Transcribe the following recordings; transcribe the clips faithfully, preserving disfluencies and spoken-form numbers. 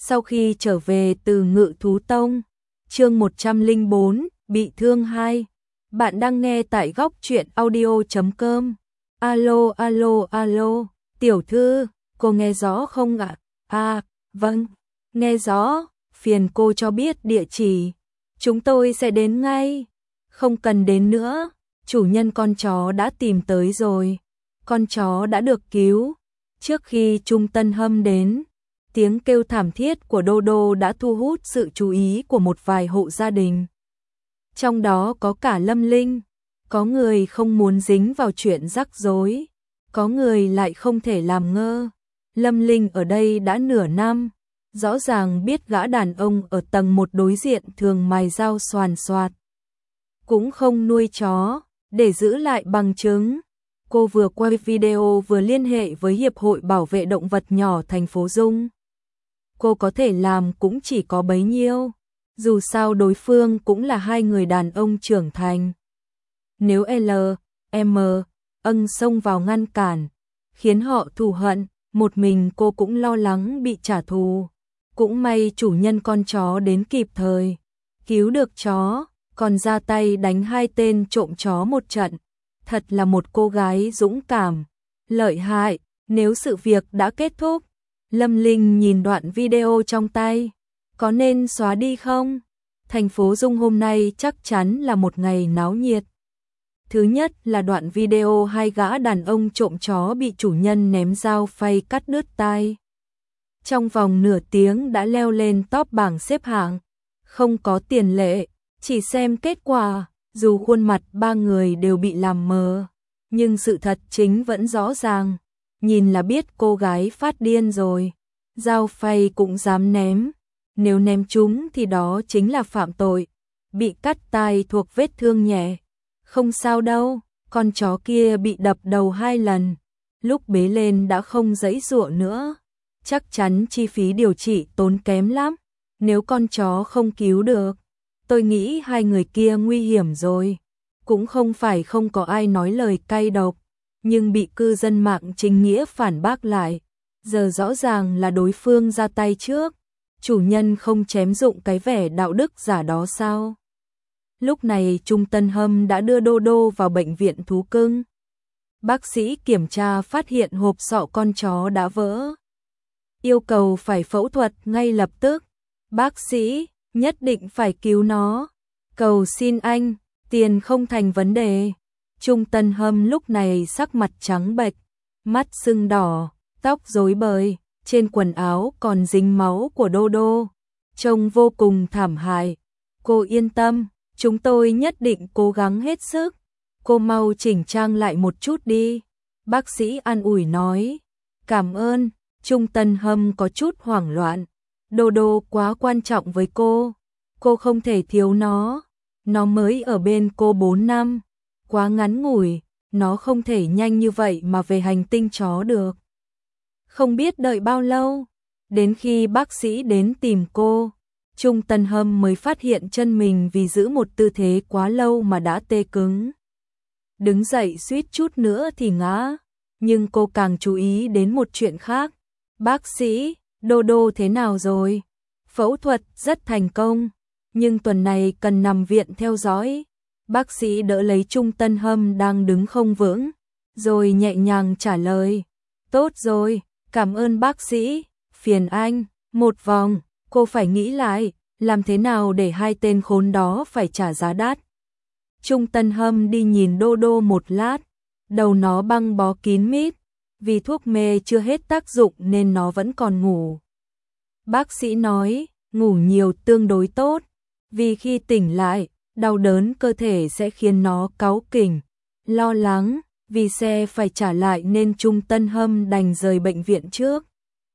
Sau khi trở về từ Ngự Thú Tông, chương một trăm lẻ bốn, bị thương hai. Bạn đang nghe tại góc truyện audio chấm com. Alo alo alo, tiểu thư, cô nghe rõ không ạ? À? À, vâng, nghe rõ, phiền cô cho biết địa chỉ. Chúng tôi sẽ đến ngay. Không cần đến nữa, chủ nhân con chó đã tìm tới rồi. Con chó đã được cứu. Trước khi Trung Tân Hâm đến, tiếng kêu thảm thiết của Đô Đô đã thu hút sự chú ý của một vài hộ gia đình. Trong đó có cả Lâm Linh, có người không muốn dính vào chuyện rắc rối, có người lại không thể làm ngơ. Lâm Linh ở đây đã nửa năm, rõ ràng biết gã đàn ông ở tầng một đối diện thường mài dao xoàn xoạt. Cũng không nuôi chó, để giữ lại bằng chứng. Cô vừa quay video vừa liên hệ với Hiệp hội Bảo vệ Động vật nhỏ thành phố Dung. Cô có thể làm cũng chỉ có bấy nhiêu, dù sao đối phương cũng là hai người đàn ông trưởng thành. Nếu L, M, ân xông vào ngăn cản, khiến họ thù hận, một mình cô cũng lo lắng bị trả thù. Cũng may chủ nhân con chó đến kịp thời, cứu được chó, còn ra tay đánh hai tên trộm chó một trận. Thật là một cô gái dũng cảm, lợi hại. Nếu sự việc đã kết thúc, Lâm Linh nhìn đoạn video trong tay, có nên xóa đi không? Thành phố Dung hôm nay chắc chắn là một ngày náo nhiệt. Thứ nhất là đoạn video hai gã đàn ông trộm chó bị chủ nhân ném dao phay cắt đứt tai. Trong vòng nửa tiếng đã leo lên top bảng xếp hạng, không có tiền lệ, chỉ xem kết quả. Dù khuôn mặt ba người đều bị làm mờ, nhưng sự thật chính vẫn rõ ràng. Nhìn là biết cô gái phát điên rồi. Dao phay cũng dám ném. Nếu ném chúng thì đó chính là phạm tội. Bị cắt tai thuộc vết thương nhẹ. Không sao đâu, con chó kia bị đập đầu hai lần. Lúc bế lên đã không giãy giụa nữa. Chắc chắn chi phí điều trị tốn kém lắm. Nếu con chó không cứu được, tôi nghĩ hai người kia nguy hiểm rồi. Cũng không phải không có ai nói lời cay độc, nhưng bị cư dân mạng chính nghĩa phản bác lại. Giờ rõ ràng là đối phương ra tay trước, chủ nhân không chém dụng cái vẻ đạo đức giả đó sao? Lúc này Trung Tân Hâm đã đưa Đô Đô vào bệnh viện thú cưng. Bác sĩ kiểm tra phát hiện hộp sọ con chó đã vỡ. Yêu cầu phải phẫu thuật ngay lập tức. Bác sĩ, nhất định phải cứu nó. Cầu xin anh, tiền không thành vấn đề. Trung Tân Hâm lúc này sắc mặt trắng bệch, mắt sưng đỏ, tóc rối bời, trên quần áo còn dính máu của Đô Đô, trông vô cùng thảm hại. Cô yên tâm, chúng tôi nhất định cố gắng hết sức. Cô mau chỉnh trang lại một chút đi. Bác sĩ an ủi nói. Cảm ơn. Trung Tân Hâm có chút hoảng loạn. Đô Đô quá quan trọng với cô, cô không thể thiếu nó. Nó mới ở bên cô bốn năm, quá ngắn ngủi, nó không thể nhanh như vậy mà về hành tinh chó được. Không biết đợi bao lâu, đến khi bác sĩ đến tìm cô, Trung Tân Hâm mới phát hiện chân mình vì giữ một tư thế quá lâu mà đã tê cứng. Đứng dậy suýt chút nữa thì ngã, nhưng cô càng chú ý đến một chuyện khác. Bác sĩ, Đô Đô thế nào rồi? Phẫu thuật rất thành công, nhưng tuần này cần nằm viện theo dõi. Bác sĩ đỡ lấy Trung Tân Hâm đang đứng không vững, rồi nhẹ nhàng trả lời. Tốt rồi, cảm ơn bác sĩ, phiền anh. Một vòng, cô phải nghĩ lại, làm thế nào để hai tên khốn đó phải trả giá đắt. Trung Tân Hâm đi nhìn Đô Đô một lát, đầu nó băng bó kín mít. Vì thuốc mê chưa hết tác dụng nên nó vẫn còn ngủ. Bác sĩ nói, ngủ nhiều tương đối tốt, vì khi tỉnh lại, đau đớn cơ thể sẽ khiến nó cáu kỉnh. Lo lắng, vì xe phải trả lại nên Trung Tân Hâm đành rời bệnh viện trước.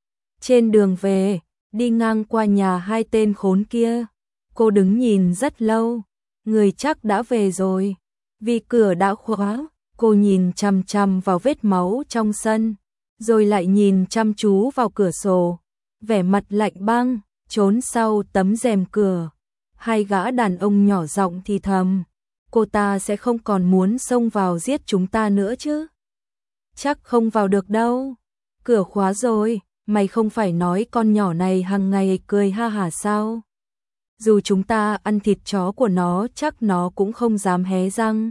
Trên đường về, đi ngang qua nhà hai tên khốn kia, cô đứng nhìn rất lâu, người chắc đã về rồi, vì cửa đã khóa. Cô nhìn chằm chằm vào vết máu trong sân, rồi lại nhìn chăm chú vào cửa sổ, vẻ mặt lạnh băng, trốn sau tấm rèm cửa. Hai gã đàn ông nhỏ giọng thì thầm, cô ta sẽ không còn muốn xông vào giết chúng ta nữa chứ? Chắc không vào được đâu, cửa khóa rồi. Mày không phải nói con nhỏ này hàng ngày cười ha hả sao? Dù chúng ta ăn thịt chó của nó chắc nó cũng không dám hé răng.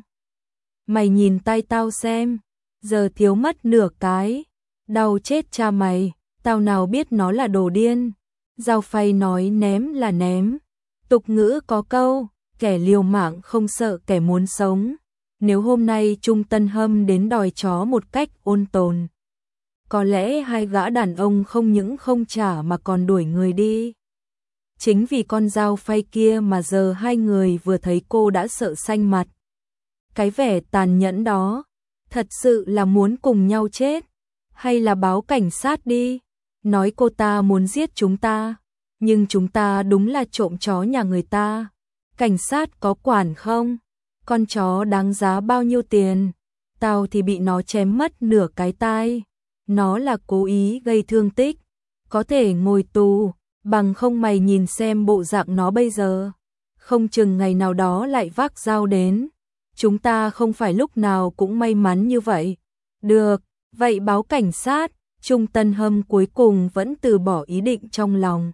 Mày nhìn tay tao xem, giờ thiếu mất nửa cái, đau chết cha mày, tao nào biết nó là đồ điên. Giao Phay nói ném là ném. Tục ngữ có câu, kẻ liều mạng không sợ kẻ muốn sống. Nếu hôm nay Trung Tân Hâm đến đòi chó một cách ôn tồn, có lẽ hai gã đàn ông không những không trả mà còn đuổi người đi. Chính vì con Giao Phay kia mà giờ hai người vừa thấy cô đã sợ xanh mặt. Cái vẻ tàn nhẫn đó, thật sự là muốn cùng nhau chết, hay là báo cảnh sát đi, nói cô ta muốn giết chúng ta, nhưng chúng ta đúng là trộm chó nhà người ta. Cảnh sát có quản không? Con chó đáng giá bao nhiêu tiền? Tao thì bị nó chém mất nửa cái tai. Nó là cố ý gây thương tích, có thể ngồi tù, bằng không mày nhìn xem bộ dạng nó bây giờ. Không chừng ngày nào đó lại vác dao đến. Chúng ta không phải lúc nào cũng may mắn như vậy. Được, vậy báo cảnh sát. Trung Tân Hâm cuối cùng vẫn từ bỏ ý định trong lòng.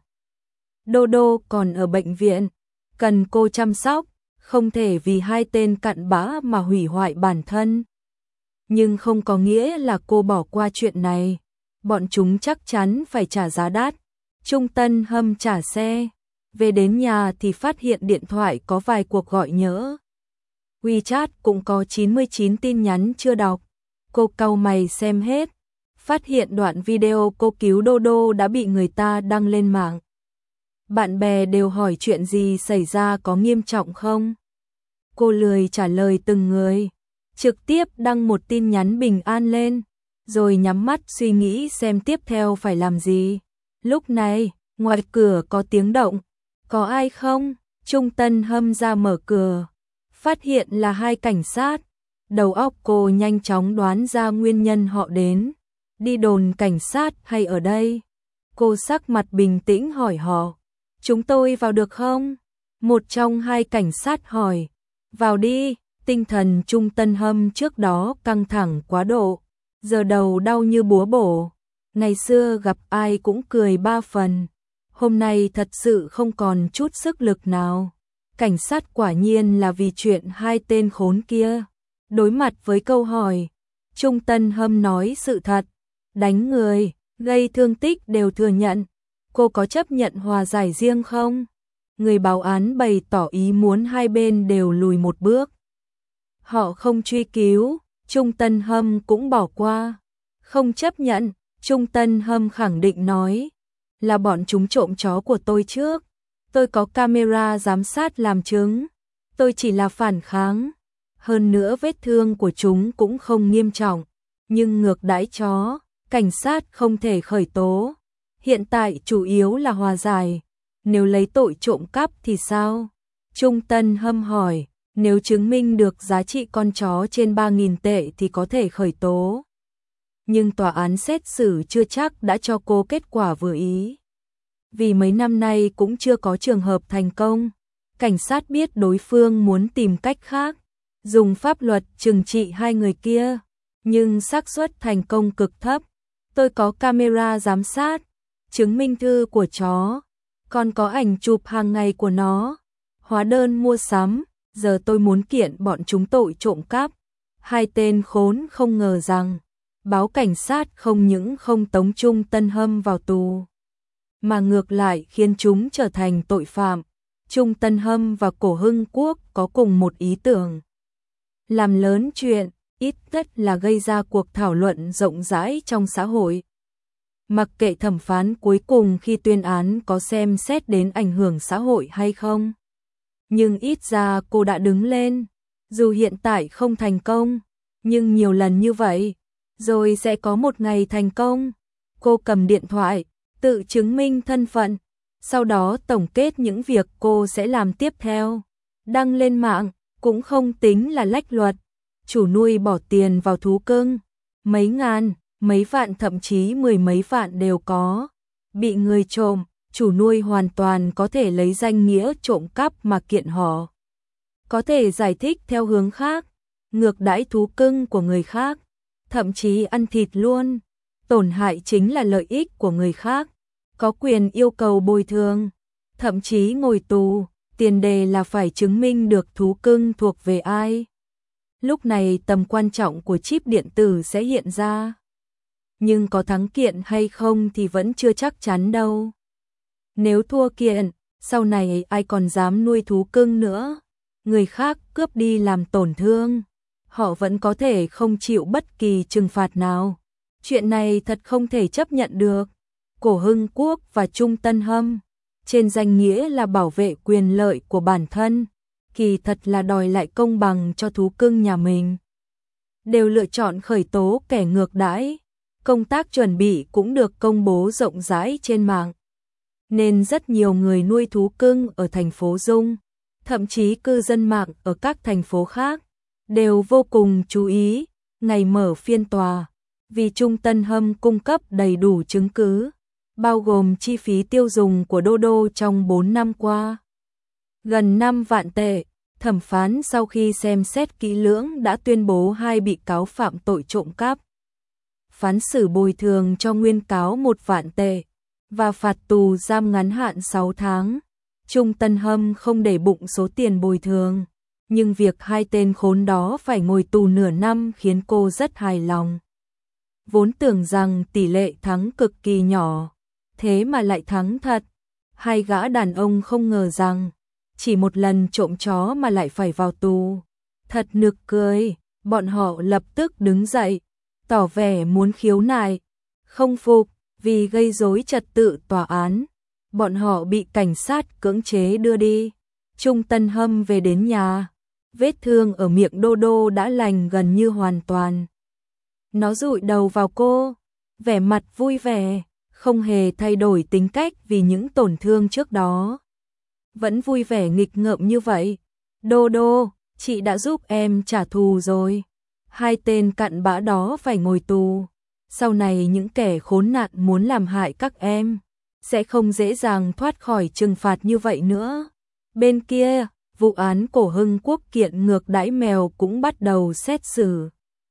Đô Đô còn ở bệnh viện, cần cô chăm sóc, không thể vì hai tên cặn bã mà hủy hoại bản thân. Nhưng không có nghĩa là cô bỏ qua chuyện này, bọn chúng chắc chắn phải trả giá đắt. Trung Tân Hâm trả xe, về đến nhà thì phát hiện điện thoại có vài cuộc gọi nhỡ. WeChat cũng có chín mươi chín tin nhắn chưa đọc. Cô cau mày xem hết, phát hiện đoạn video cô cứu Đô Đô đã bị người ta đăng lên mạng. Bạn bè đều hỏi chuyện gì xảy ra, có nghiêm trọng không? Cô lười trả lời từng người, trực tiếp đăng một tin nhắn bình an lên, rồi nhắm mắt suy nghĩ xem tiếp theo phải làm gì. Lúc này, ngoài cửa có tiếng động. Có ai không? Trung Tân Hâm ra mở cửa, phát hiện là hai cảnh sát. Đầu óc cô nhanh chóng đoán ra nguyên nhân họ đến. Đi đồn cảnh sát hay ở đây? Cô sắc mặt bình tĩnh hỏi họ. Chúng tôi vào được không? Một trong hai cảnh sát hỏi. Vào đi. Tinh thần Trung Tân Hâm trước đó căng thẳng quá độ, giờ đầu đau như búa bổ. Ngày xưa gặp ai cũng cười ba phần, hôm nay thật sự không còn chút sức lực nào. Cảnh sát quả nhiên là vì chuyện hai tên khốn kia. Đối mặt với câu hỏi, Trung Tân Hâm nói sự thật, đánh người, gây thương tích đều thừa nhận. Cô có chấp nhận hòa giải riêng không? Người báo án bày tỏ ý muốn hai bên đều lùi một bước. Họ không truy cứu, Trung Tân Hâm cũng bỏ qua. Không chấp nhận, Trung Tân Hâm khẳng định nói, là bọn chúng trộm chó của tôi trước. Tôi có camera giám sát làm chứng. Tôi chỉ là phản kháng. Hơn nữa vết thương của chúng cũng không nghiêm trọng. Nhưng ngược đãi chó, cảnh sát không thể khởi tố. Hiện tại chủ yếu là hòa giải. Nếu lấy tội trộm cắp thì sao? Trung Tân Hâm hỏi. Nếu chứng minh được giá trị con chó trên ba nghìn tệ thì có thể khởi tố. Nhưng tòa án xét xử chưa chắc đã cho cô kết quả vừa ý. Vì mấy năm nay cũng chưa có trường hợp thành công. Cảnh sát biết đối phương muốn tìm cách khác, dùng pháp luật trừng trị hai người kia. Nhưng xác suất thành công cực thấp. Tôi có camera giám sát, chứng minh thư của chó, còn có ảnh chụp hàng ngày của nó, hóa đơn mua sắm. Giờ tôi muốn kiện bọn chúng tội trộm cắp. Hai tên khốn không ngờ rằng báo cảnh sát không những không tống Trung Tân Hâm vào tù, mà ngược lại khiến chúng trở thành tội phạm. Trung Tân Hâm và Cổ Hưng Quốc có cùng một ý tưởng. Làm lớn chuyện, ít nhất là gây ra cuộc thảo luận rộng rãi trong xã hội. Mặc kệ thẩm phán cuối cùng khi tuyên án có xem xét đến ảnh hưởng xã hội hay không. Nhưng ít ra cô đã đứng lên, dù hiện tại không thành công, nhưng nhiều lần như vậy, rồi sẽ có một ngày thành công. Cô cầm điện thoại, tự chứng minh thân phận, sau đó tổng kết những việc cô sẽ làm tiếp theo. Đăng lên mạng, cũng không tính là lách luật. Chủ nuôi bỏ tiền vào thú cưng, mấy ngàn, mấy vạn thậm chí mười mấy vạn đều có. Bị người trộm, chủ nuôi hoàn toàn có thể lấy danh nghĩa trộm cắp mà kiện họ. Có thể giải thích theo hướng khác, ngược đãi thú cưng của người khác, thậm chí ăn thịt luôn. tổn hại chính là lợi ích của người khác, có quyền yêu cầu bồi thường, thậm chí ngồi tù, tiền đề là phải chứng minh được thú cưng thuộc về ai. Lúc này tầm quan trọng của chip điện tử sẽ hiện ra. Nhưng có thắng kiện hay không thì vẫn chưa chắc chắn đâu. Nếu thua kiện, sau này ai còn dám nuôi thú cưng nữa, người khác cướp đi làm tổn thương, họ vẫn có thể không chịu bất kỳ trừng phạt nào. Chuyện này thật không thể chấp nhận được. Cổ Hưng Quốc và Trung Tân Hâm, trên danh nghĩa là bảo vệ quyền lợi của bản thân, kỳ thật là đòi lại công bằng cho thú cưng nhà mình, đều lựa chọn khởi tố kẻ ngược đãi. Công tác chuẩn bị cũng được công bố rộng rãi trên mạng, nên rất nhiều người nuôi thú cưng ở thành phố Dung, thậm chí cư dân mạng ở các thành phố khác, đều vô cùng chú ý ngày mở phiên tòa, vì Trung Tân Hâm cung cấp đầy đủ chứng cứ, bao gồm chi phí tiêu dùng của Dodo trong bốn năm qua. Gần năm vạn tệ, thẩm phán sau khi xem xét kỹ lưỡng đã tuyên bố hai bị cáo phạm tội trộm cắp. Phán xử bồi thường cho nguyên cáo một vạn tệ và phạt tù giam ngắn hạn sáu tháng. Trung Tân Hâm không để bụng số tiền bồi thường, nhưng việc hai tên khốn đó phải ngồi tù nửa năm khiến cô rất hài lòng. Vốn tưởng rằng tỷ lệ thắng cực kỳ nhỏ, thế mà lại thắng thật. Hai gã đàn ông không ngờ rằng chỉ một lần trộm chó mà lại phải vào tù. Thật nực cười, bọn họ lập tức đứng dậy, tỏ vẻ muốn khiếu nại, không phục, vì gây rối trật tự tòa án. Bọn họ bị cảnh sát cưỡng chế đưa đi. Trung Tân Hâm về đến nhà, vết thương ở miệng Dodo đã lành gần như hoàn toàn. Nó dụi đầu vào cô, vẻ mặt vui vẻ, không hề thay đổi tính cách vì những tổn thương trước đó. Vẫn vui vẻ nghịch ngợm như vậy. Dodo, chị đã giúp em trả thù rồi. Hai tên cặn bã đó phải ngồi tù. Sau này những kẻ khốn nạn muốn làm hại các em sẽ không dễ dàng thoát khỏi trừng phạt như vậy nữa. Bên kia, vụ án Cổ Hưng Quốc kiện ngược đãi mèo cũng bắt đầu xét xử.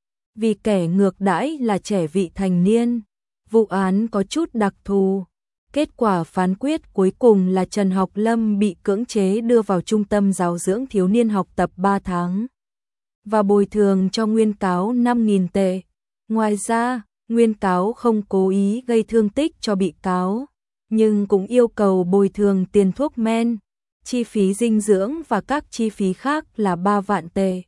Vì kẻ ngược đãi là trẻ vị thành niên, vụ án có chút đặc thù. Kết quả phán quyết cuối cùng là Trần Học Lâm bị cưỡng chế đưa vào trung tâm giáo dưỡng thiếu niên học tập ba tháng và bồi thường cho nguyên cáo năm nghìn tệ. Ngoài ra, nguyên cáo không cố ý gây thương tích cho bị cáo, nhưng cũng yêu cầu bồi thường tiền thuốc men, chi phí dinh dưỡng và các chi phí khác là ba vạn tệ.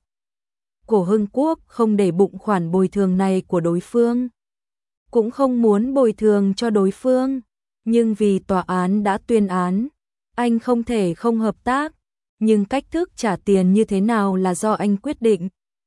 Cổ Hưng Quốc không để bụng khoản bồi thường này của đối phương, cũng không muốn bồi thường cho đối phương, nhưng vì tòa án đã tuyên án, anh không thể không hợp tác, nhưng cách thức trả tiền như thế nào là do anh quyết định.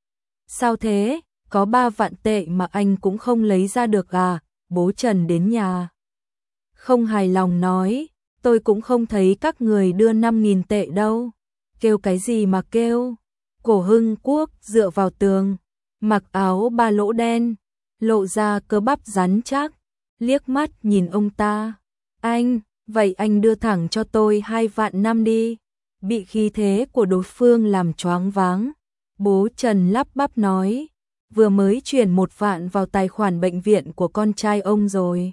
Sao thế, có ba vạn tệ mà anh cũng không lấy ra được à? Bố Trần đến nhà, không hài lòng nói, tôi cũng không thấy các người đưa năm nghìn tệ đâu. Kêu cái gì mà kêu? Cổ Hưng Quốc dựa vào tường, mặc áo ba lỗ đen, lộ ra cơ bắp rắn chắc, liếc mắt nhìn ông ta. Anh, vậy anh đưa thẳng cho tôi hai vạn năm đi. Bị khí thế của đối phương làm choáng váng, bố Trần lắp bắp nói, vừa mới chuyển một vạn vào tài khoản bệnh viện của con trai ông rồi.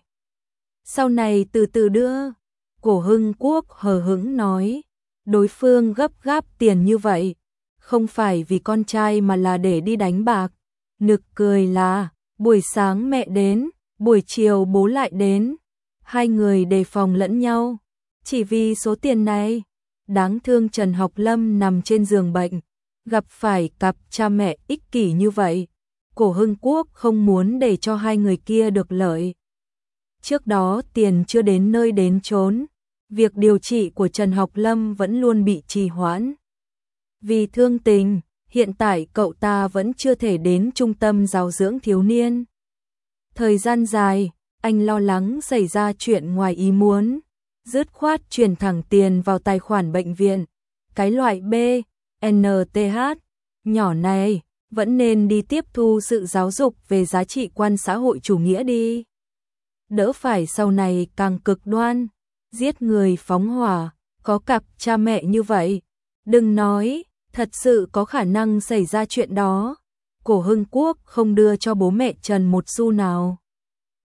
Sau này từ từ đưa. Cổ Hưng Quốc hờ hững nói, đối phương gấp gáp tiền như vậy, không phải vì con trai mà là để đi đánh bạc. Nực cười là, buổi sáng mẹ đến, buổi chiều bố lại đến, hai người đề phòng lẫn nhau, chỉ vì số tiền này. Đáng thương Trần Học Lâm nằm trên giường bệnh, gặp phải cặp cha mẹ ích kỷ như vậy. Cổ Hưng Quốc không muốn để cho hai người kia được lợi. Trước đó tiền chưa đến nơi đến chốn, việc điều trị của Trần Học Lâm vẫn luôn bị trì hoãn. Vì thương tình, hiện tại cậu ta vẫn chưa thể đến trung tâm giáo dưỡng thiếu niên. Thời gian dài, anh lo lắng xảy ra chuyện ngoài ý muốn, dứt khoát chuyển thẳng tiền vào tài khoản bệnh viện. Cái loại B, N T H, nhỏ này, vẫn nên đi tiếp thu sự giáo dục về giá trị quan xã hội chủ nghĩa đi. Đỡ phải sau này càng cực đoan, giết người phóng hỏa, có cặp cha mẹ như vậy. Đừng nói, thật sự có khả năng xảy ra chuyện đó. Cổ Hưng Quốc không đưa cho bố mẹ Trần một xu nào.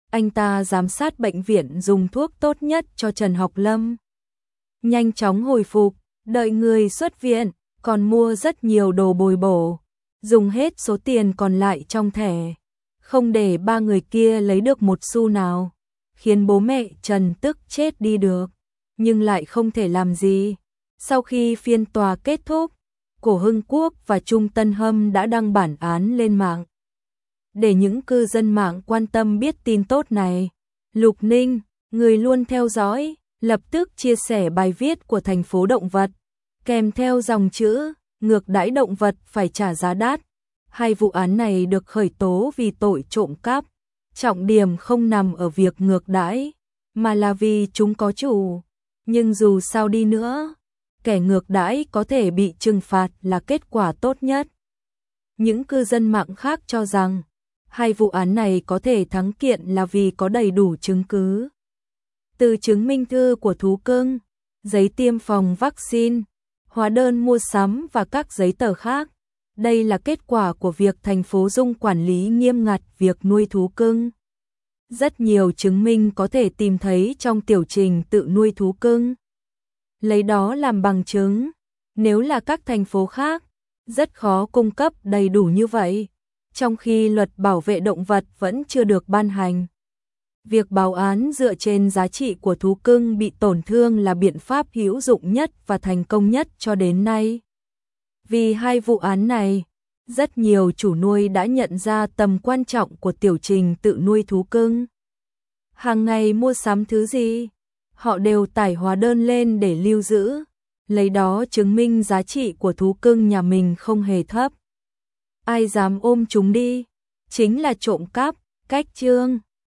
Anh ta giám sát bệnh viện dùng thuốc tốt nhất cho Trần Học Lâm. Nhanh chóng hồi phục, đợi người xuất viện, còn mua rất nhiều đồ bồi bổ, dùng hết số tiền còn lại trong thẻ, không để ba người kia lấy được một xu nào, khiến bố mẹ Trần tức chết đi được, nhưng lại không thể làm gì. Sau khi phiên tòa kết thúc, Cổ Hưng Quốc và Trung Tân Hâm đã đăng bản án lên mạng. Để những cư dân mạng quan tâm biết tin tốt này, Lục Ninh, người luôn theo dõi, lập tức chia sẻ bài viết của thành phố động vật, kèm theo dòng chữ, ngược đãi động vật phải trả giá đắt. Hai vụ án này được khởi tố vì tội trộm cắp, trọng điểm không nằm ở việc ngược đãi, mà là vì chúng có chủ. Nhưng dù sao đi nữa, kẻ ngược đãi có thể bị trừng phạt là kết quả tốt nhất. Những cư dân mạng khác cho rằng, hai vụ án này có thể thắng kiện là vì có đầy đủ chứng cứ. Từ chứng minh thư của thú cưng, giấy tiêm phòng vaccine, hóa đơn mua sắm và các giấy tờ khác. Đây là kết quả của việc thành phố Dung quản lý nghiêm ngặt việc nuôi thú cưng. Rất nhiều chứng minh có thể tìm thấy trong tiểu trình tự nuôi thú cưng. Lấy đó làm bằng chứng, nếu là các thành phố khác, rất khó cung cấp đầy đủ như vậy, trong khi luật bảo vệ động vật vẫn chưa được ban hành. Việc báo án dựa trên giá trị của thú cưng bị tổn thương là biện pháp hữu dụng nhất và thành công nhất cho đến nay. Vì hai vụ án này, rất nhiều chủ nuôi đã nhận ra tầm quan trọng của tiểu trình tự nuôi thú cưng. Hàng ngày mua sắm thứ gì, họ đều tải hóa đơn lên để lưu giữ, lấy đó chứng minh giá trị của thú cưng nhà mình không hề thấp. Ai dám ôm chúng đi, chính là trộm cắp. Cách chương